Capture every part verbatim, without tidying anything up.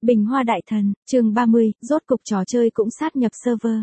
Bình Hoa Đại Thần, chương ba mươi, rốt cục trò chơi cũng sát nhập server.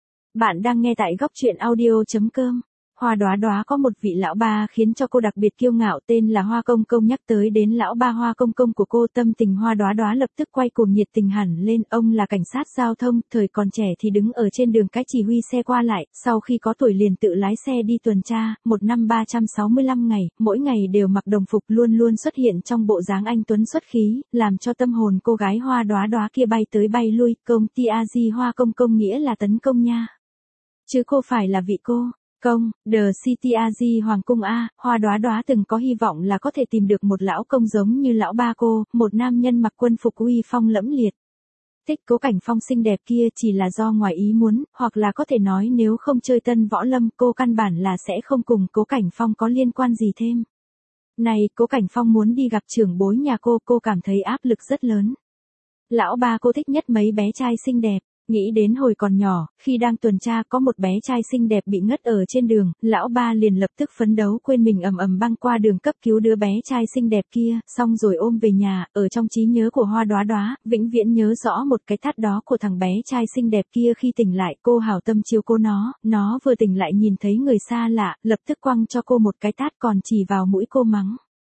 Bạn đang nghe tại góc truyện audio chấm com. Hoa Đóa Đóa có một vị lão ba khiến cho cô đặc biệt kiêu ngạo tên là Hoa Công Công. Nhắc tới đến lão ba Hoa Công Công của cô, tâm tình Hoa Đóa Đóa lập tức quay cuồng nhiệt tình hẳn lên. Ông là cảnh sát giao thông, thời còn trẻ thì đứng ở trên đường cái chỉ huy xe qua lại, sau khi có tuổi liền tự lái xe đi tuần tra, một năm ba trăm sáu mươi lăm ngày, mỗi ngày đều mặc đồng phục, luôn luôn xuất hiện trong bộ dáng anh tuấn xuất khí, làm cho tâm hồn cô gái Hoa Đóa Đóa kia bay tới bay lui. Công ty a di Hoa Công Công nghĩa là tấn công nha, chứ cô phải là vị cô công, The City a di Hoàng cung A. Hoa Đóa Đóa từng có hy vọng là có thể tìm được một lão công giống như lão ba cô, một nam nhân mặc quân phục uy phong lẫm liệt. Thích Cố Cảnh Phong xinh đẹp kia chỉ là do ngoài ý muốn, hoặc là có thể nói nếu không chơi Tân Võ Lâm, cô căn bản là sẽ không cùng Cố Cảnh Phong có liên quan gì thêm. Này, Cố Cảnh Phong muốn đi gặp trưởng bối nhà cô, cô cảm thấy áp lực rất lớn. Lão ba cô thích nhất mấy bé trai xinh đẹp. Nghĩ đến hồi còn nhỏ, khi đang tuần tra có một bé trai xinh đẹp bị ngất ở trên đường, lão ba liền lập tức phấn đấu quên mình ầm ầm băng qua đường cấp cứu đứa bé trai xinh đẹp kia, xong rồi ôm về nhà. Ở trong trí nhớ của Hoa Đóa Đóa, vĩnh viễn nhớ rõ một cái tát đó của thằng bé trai xinh đẹp kia khi tỉnh lại. Cô hảo tâm chiếu cô nó, nó vừa tỉnh lại nhìn thấy người xa lạ, lập tức quăng cho cô một cái tát còn chỉ vào mũi cô mắng.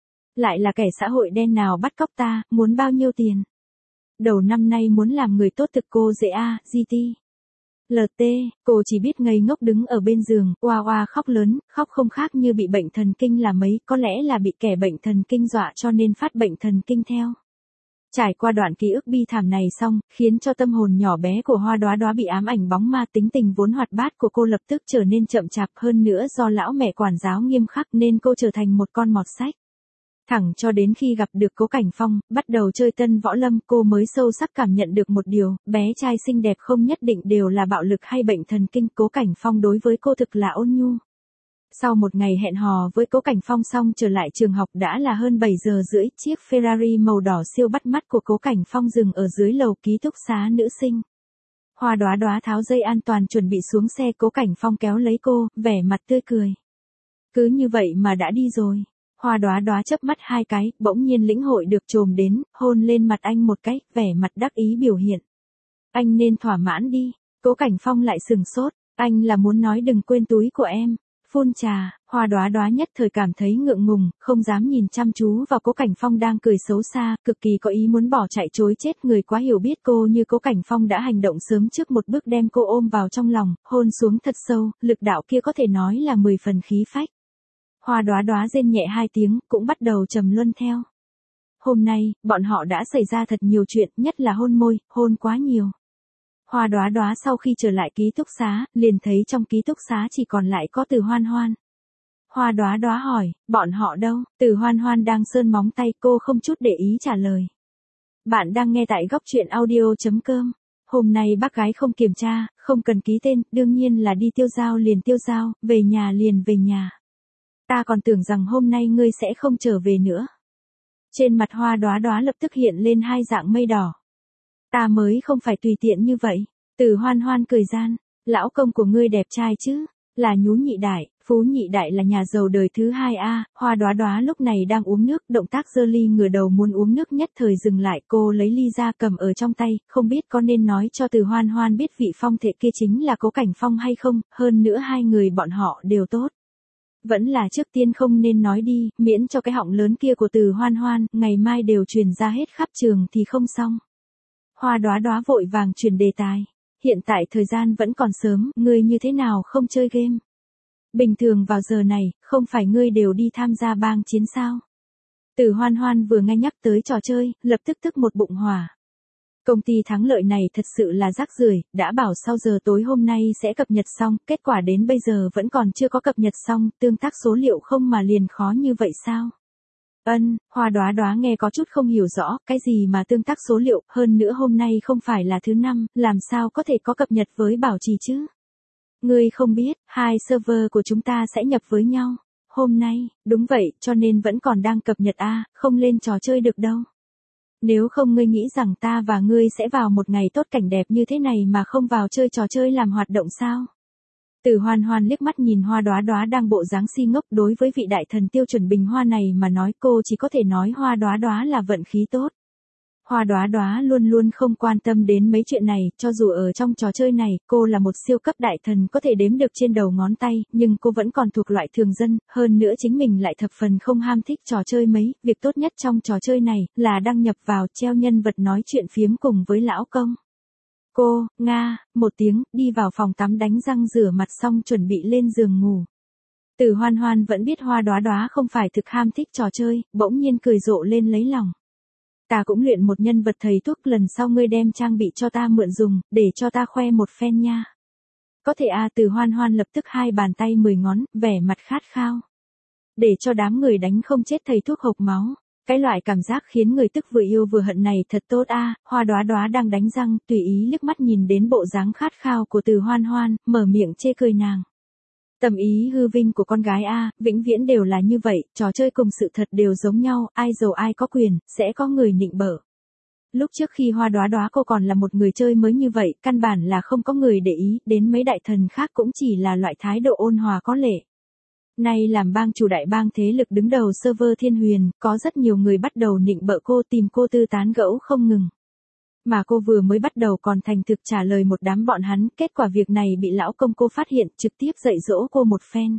Lại là kẻ xã hội đen nào bắt cóc ta, muốn bao nhiêu tiền? Đầu năm nay muốn làm người tốt thực cô dễ a, giê tê. lờ tê, cô chỉ biết ngây ngốc đứng ở bên giường, oa oa khóc lớn, khóc không khác như bị bệnh thần kinh là mấy, có lẽ là bị kẻ bệnh thần kinh dọa cho nên phát bệnh thần kinh theo. Trải qua đoạn ký ức bi thảm này xong, khiến cho tâm hồn nhỏ bé của Hoa Đóa Đóa bị ám ảnh bóng ma, tính tình vốn hoạt bát của cô lập tức trở nên chậm chạp, hơn nữa do lão mẹ quản giáo nghiêm khắc nên cô trở thành một con mọt sách. Thẳng cho đến khi gặp được Cố Cảnh Phong, bắt đầu chơi Tân Võ Lâm, cô mới sâu sắc cảm nhận được một điều, bé trai xinh đẹp không nhất định đều là bạo lực hay bệnh thần kinh. Cố Cảnh Phong đối với cô thực là ôn nhu. Sau một ngày hẹn hò với Cố Cảnh Phong xong trở lại trường học đã là hơn bảy giờ rưỡi, chiếc Ferrari màu đỏ siêu bắt mắt của Cố Cảnh Phong dừng ở dưới lầu ký túc xá nữ sinh. Hoa Đóa Đóa tháo dây an toàn chuẩn bị xuống xe, Cố Cảnh Phong kéo lấy cô, vẻ mặt tươi cười. Cứ như vậy mà đã đi rồi. Hoa Đóa Đóa chớp mắt hai cái, bỗng nhiên lĩnh hội được trồm đến, hôn lên mặt anh một cái, vẻ mặt đắc ý biểu hiện. Anh nên thỏa mãn đi. Cố Cảnh Phong lại sừng sốt, anh là muốn nói đừng quên túi của em. Phun trà. Hoa Đóa Đóa nhất thời cảm thấy ngượng ngùng, không dám nhìn chăm chú vào Cố Cảnh Phong đang cười xấu xa, cực kỳ có ý muốn bỏ chạy chối chết. Người quá hiểu biết cô như Cố Cảnh Phong đã hành động sớm trước một bước đem cô ôm vào trong lòng, hôn xuống thật sâu, lực đạo kia có thể nói là mười phần khí phách. Hoa Đóa Đóa rên nhẹ hai tiếng, cũng bắt đầu trầm luân theo. Hôm nay, bọn họ đã xảy ra thật nhiều chuyện, nhất là hôn môi, hôn quá nhiều. Hoa Đóa Đóa sau khi trở lại ký túc xá, liền thấy trong ký túc xá chỉ còn lại có Từ Hoan Hoan. Hoa Đóa Đóa hỏi, bọn họ đâu? Từ Hoan Hoan đang sơn móng tay, cô không chút để ý trả lời. Bạn đang nghe tại góc truyện audio chấm com. Hôm nay bác gái không kiểm tra, không cần ký tên, đương nhiên là đi tiêu dao liền tiêu dao, về nhà liền về nhà. Ta còn tưởng rằng hôm nay ngươi sẽ không trở về nữa. Trên mặt Hoa Đóa Đóa lập tức hiện lên hai dạng mây đỏ. Ta mới không phải tùy tiện như vậy. Từ Hoan Hoan cười gian, lão công của ngươi đẹp trai chứ, là Nhú Nhị Đại, Phú Nhị Đại là nhà giàu đời thứ hai a. Hoa Đóa Đóa lúc này đang uống nước, động tác giơ ly ngửa đầu muốn uống nước nhất thời dừng lại, cô lấy ly ra cầm ở trong tay, không biết có nên nói cho Từ Hoan Hoan biết vị phong thể kia chính là Cố Cảnh Phong hay không, hơn nữa hai người bọn họ đều tốt. Vẫn là trước tiên không nên nói đi, miễn cho cái họng lớn kia của Từ Hoan Hoan, ngày mai đều truyền ra hết khắp trường thì không xong. Hoa Đóa Đóa vội vàng chuyển đề tài. Hiện tại thời gian vẫn còn sớm, ngươi như thế nào không chơi game? Bình thường vào giờ này, không phải ngươi đều đi tham gia bang chiến sao? Từ Hoan Hoan vừa nghe nhắc tới trò chơi, lập tức tức một bụng hỏa. Công ty thắng lợi này thật sự là rác rưởi, đã bảo sau giờ tối hôm nay sẽ cập nhật xong, kết quả đến bây giờ vẫn còn chưa có cập nhật xong, tương tác số liệu không mà liền khó như vậy sao? Ân, Hoa Đóa Đóa nghe có chút không hiểu rõ, cái gì mà tương tác số liệu, hơn nữa hôm nay không phải là thứ năm, làm sao có thể có cập nhật với bảo trì chứ? Ngươi không biết, hai server của chúng ta sẽ nhập với nhau. Hôm nay, đúng vậy, cho nên vẫn còn đang cập nhật a, không lên trò chơi được đâu. Nếu không ngươi nghĩ rằng ta và ngươi sẽ vào một ngày tốt cảnh đẹp như thế này mà không vào chơi trò chơi làm hoạt động sao? Từ Hoan Hoan liếc mắt nhìn Hoa Đóa Đóa đang bộ dáng si ngốc, đối với vị đại thần tiêu chuẩn Bình Hoa này mà nói, cô chỉ có thể nói Hoa Đóa Đóa là vận khí tốt. Hoa Đóa Đóa luôn luôn không quan tâm đến mấy chuyện này, cho dù ở trong trò chơi này, cô là một siêu cấp đại thần có thể đếm được trên đầu ngón tay, nhưng cô vẫn còn thuộc loại thường dân, hơn nữa chính mình lại thập phần không ham thích trò chơi mấy, việc tốt nhất trong trò chơi này, là đăng nhập vào treo nhân vật nói chuyện phiếm cùng với lão công. Cô, Nga, một tiếng, đi vào phòng tắm đánh răng rửa mặt xong chuẩn bị lên giường ngủ. Từ Hoan Hoan vẫn biết Hoa Đóa Đóa không phải thực ham thích trò chơi, bỗng nhiên cười rộ lên lấy lòng. Ta cũng luyện một nhân vật thầy thuốc, lần sau ngươi đem trang bị cho ta mượn dùng, để cho ta khoe một phen nha. Có thể à, Từ Hoan Hoan lập tức hai bàn tay mười ngón, vẻ mặt khát khao. Để cho đám người đánh không chết thầy thuốc hộc máu. Cái loại cảm giác khiến người tức vừa yêu vừa hận này thật tốt a. À. Hoa Đóa Đóa đang đánh răng, tùy ý liếc mắt nhìn đến bộ dáng khát khao của Từ Hoan Hoan, mở miệng chê cười nàng. Tầm ý hư vinh của con gái a, à, vĩnh viễn đều là như vậy, trò chơi cùng sự thật đều giống nhau, ai giàu ai có quyền, sẽ có người nịnh bợ. Lúc trước khi Hoa Đóa Đóa cô còn là một người chơi mới như vậy, căn bản là không có người để ý, đến mấy đại thần khác cũng chỉ là loại thái độ ôn hòa có lệ. Nay làm bang chủ đại bang thế lực đứng đầu server Thiên Huyền, có rất nhiều người bắt đầu nịnh bợ cô, tìm cô tư tán gẫu không ngừng. Mà cô vừa mới bắt đầu còn thành thực trả lời một đám bọn hắn, kết quả việc này bị lão công cô phát hiện, trực tiếp dạy dỗ cô một phen.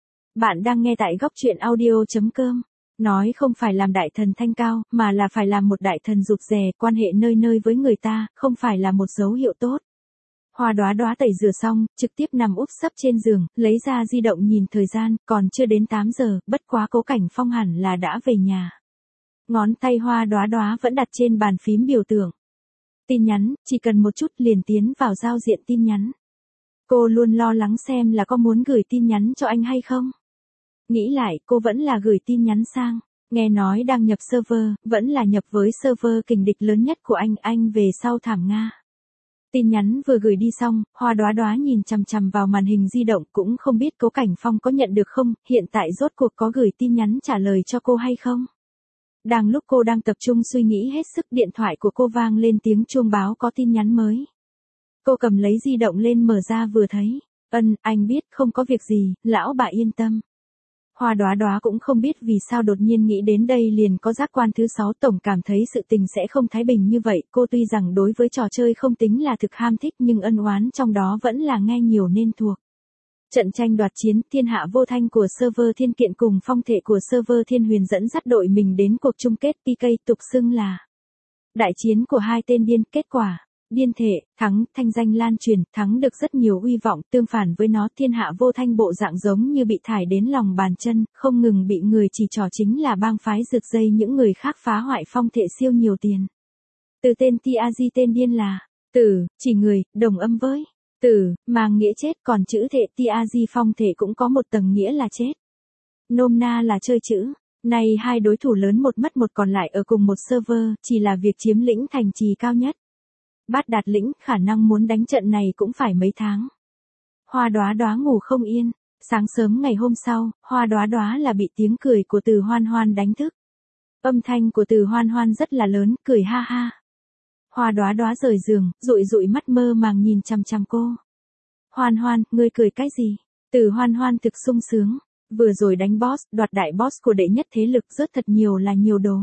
Bạn đang nghe tại góc truyện audio chấm com. Nói không phải làm đại thần thanh cao, mà là phải làm một đại thần rụt rè, quan hệ nơi nơi với người ta, không phải là một dấu hiệu tốt. Hoa Đóa Đóa tẩy rửa xong, trực tiếp nằm úp sấp trên giường, lấy ra di động nhìn thời gian, còn chưa đến tám giờ, bất quá Cố Cảnh Phong hẳn là đã về nhà. Ngón tay Hoa Đóa Đóa vẫn đặt trên bàn phím biểu tượng. Tin nhắn, chỉ cần một chút liền tiến vào giao diện tin nhắn. Cô luôn lo lắng xem là có muốn gửi tin nhắn cho anh hay không. Nghĩ lại, cô vẫn là gửi tin nhắn sang. Nghe nói đang nhập server, vẫn là nhập với server kình địch lớn nhất của anh, anh về sau thảm Nga. Tin nhắn vừa gửi đi xong, Hoa Đóa Đóa nhìn chằm chằm vào màn hình di động, cũng không biết Cố Cảnh Phong có nhận được không, hiện tại rốt cuộc có gửi tin nhắn trả lời cho cô hay không. Đang lúc cô đang tập trung suy nghĩ hết sức, điện thoại của cô vang lên tiếng chuông báo có tin nhắn mới. Cô cầm lấy di động lên mở ra vừa thấy. Ân, anh biết, không có việc gì, lão bà yên tâm. Hoa Đóa Đóa cũng không biết vì sao đột nhiên nghĩ đến đây liền có giác quan thứ sáu, tổng cảm thấy sự tình sẽ không thái bình như vậy. Cô tuy rằng đối với trò chơi không tính là thực ham thích nhưng ân oán trong đó vẫn là nghe nhiều nên thuộc. Trận tranh đoạt chiến, thiên hạ vô thanh của server Thiên Kiện cùng phong thể của server Thiên Huyền dẫn dắt đội mình đến cuộc chung kết pê ca, tục xưng là đại chiến của hai tên điên. Kết quả, điên thể, thắng, thanh danh lan truyền, thắng được rất nhiều uy vọng, tương phản với nó thiên hạ vô thanh bộ dạng giống như bị thải đến lòng bàn chân, không ngừng bị người chỉ trỏ chính là bang phái rực dây những người khác phá hoại phong thể siêu nhiều tiền. Từ tên Tiazi tên điên là, tử, chỉ người, đồng âm với tử, mang nghĩa chết, còn chữ thể Tiazi phong thể cũng có một tầng nghĩa là chết. Nôm na là chơi chữ. Này hai đối thủ lớn một mất một còn lại ở cùng một server, chỉ là việc chiếm lĩnh thành trì cao nhất. Bát đạt lĩnh, khả năng muốn đánh trận này cũng phải mấy tháng. Hoa Đóa Đóa ngủ không yên. Sáng sớm ngày hôm sau, Hoa Đóa Đóa là bị tiếng cười của Từ Hoan Hoan đánh thức. Âm thanh của Từ Hoan Hoan rất là lớn, cười ha ha. Hoa Đóa Đóa rời giường, dụi dụi mắt mơ màng nhìn chằm chằm cô. Hoan Hoan, ngươi cười cái gì? Từ Hoan Hoan thực sung sướng. Vừa rồi đánh boss, đoạt đại boss của đệ nhất thế lực rất thật nhiều là nhiều đồ.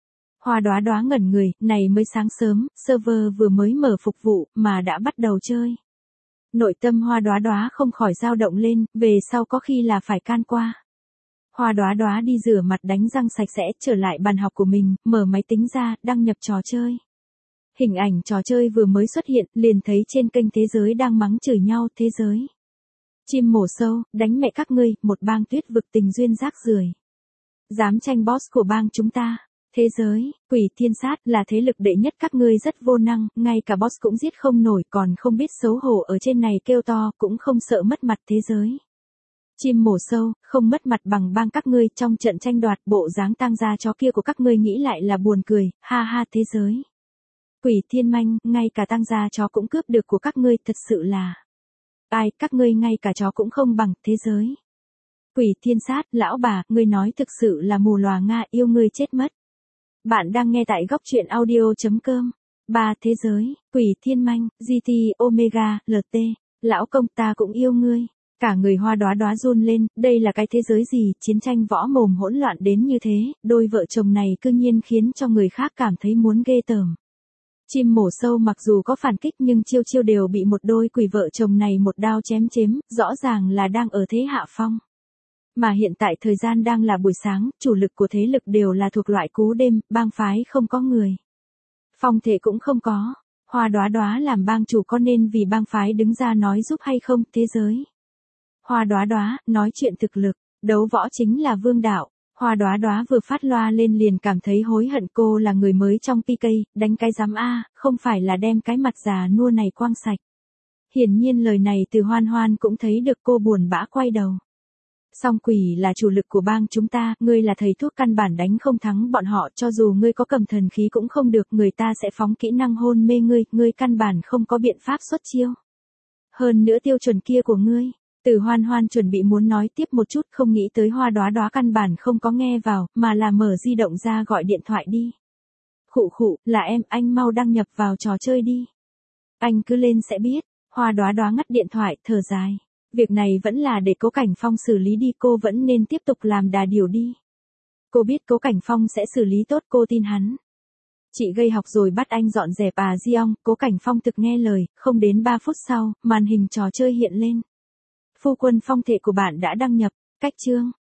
Hoa Đóa Đóa ngẩn người, này mới sáng sớm, server vừa mới mở phục vụ, mà đã bắt đầu chơi. Nội tâm Hoa Đóa Đóa không khỏi dao động lên, về sau có khi là phải can qua. Hoa Đóa Đóa đi rửa mặt đánh răng sạch sẽ, trở lại bàn học của mình, mở máy tính ra, đăng nhập trò chơi. Hình ảnh trò chơi vừa mới xuất hiện, liền thấy trên kênh thế giới đang mắng chửi nhau. Thế giới chim mổ sâu, đánh mẹ các ngươi, một bang tuyết vực tình duyên rác rưởi. Dám tranh boss của bang chúng ta. Thế giới, quỷ thiên sát là thế lực đệ nhất các ngươi rất vô năng, ngay cả boss cũng giết không nổi, còn không biết xấu hổ ở trên này kêu to, cũng không sợ mất mặt. Thế giới chim mổ sâu, không mất mặt bằng bang các ngươi trong trận tranh đoạt, bộ dáng tang gia chó kia của các ngươi nghĩ lại là buồn cười, ha ha. Thế giới quỷ thiên manh, ngay cả tang gia chó cũng cướp được của các ngươi, thật sự là ai, các ngươi ngay cả chó cũng không bằng. Thế giới quỷ thiên sát, lão bà, ngươi nói thực sự là mù lòa Nga, yêu ngươi chết mất. Bạn đang nghe tại góc truyện audio chấm com. ba Thế giới, quỷ thiên manh, giê tê, Omega, lờ tê, lão công ta cũng yêu ngươi. Cả người Hoa Đóa Đóa run lên, đây là cái thế giới gì, chiến tranh võ mồm hỗn loạn đến như thế, đôi vợ chồng này cư nhiên khiến cho người khác cảm thấy muốn ghê tởm. Chim mổ sâu mặc dù có phản kích nhưng chiêu chiêu đều bị một đôi quỷ vợ chồng này một đao chém chếm, rõ ràng là đang ở thế hạ phong. Mà hiện tại thời gian đang là buổi sáng, chủ lực của thế lực đều là thuộc loại cú đêm, bang phái không có người. Phong thể cũng không có, Hoa Đóa Đóa làm bang chủ có nên vì bang phái đứng ra nói giúp hay không, thế giới. Hoa Đóa Đóa, nói chuyện thực lực, đấu võ chính là vương đạo. Hoa Đóa Đóa vừa phát loa lên liền cảm thấy hối hận, cô là người mới trong pê ca, đánh cái giám A, không phải là đem cái mặt già nua này quang sạch. Hiển nhiên lời này từ Hoan Hoan cũng thấy được, cô buồn bã quay đầu. Song quỷ là chủ lực của bang chúng ta, ngươi là thầy thuốc căn bản đánh không thắng bọn họ, cho dù ngươi có cầm thần khí cũng không được, người ta sẽ phóng kỹ năng hôn mê ngươi, ngươi căn bản không có biện pháp xuất chiêu. Hơn nữa tiêu chuẩn kia của ngươi. Từ Hoan Hoan chuẩn bị muốn nói tiếp một chút, không nghĩ tới Hoa Đóa Đóa căn bản không có nghe vào, mà là mở di động ra gọi điện thoại đi. Khụ khụ, là em, anh mau đăng nhập vào trò chơi đi. Anh cứ lên sẽ biết. Hoa Đóa Đóa ngắt điện thoại, thở dài. Việc này vẫn là để Cố Cảnh Phong xử lý đi, cô vẫn nên tiếp tục làm đà điểu đi. Cô biết Cố Cảnh Phong sẽ xử lý tốt, cô tin hắn. Chị gây học rồi bắt anh dọn dẹp à Giong, Cố Cảnh Phong thực nghe lời, không đến ba phút sau, màn hình trò chơi hiện lên. Phu quân phong thể của bạn đã đăng nhập, cách chương.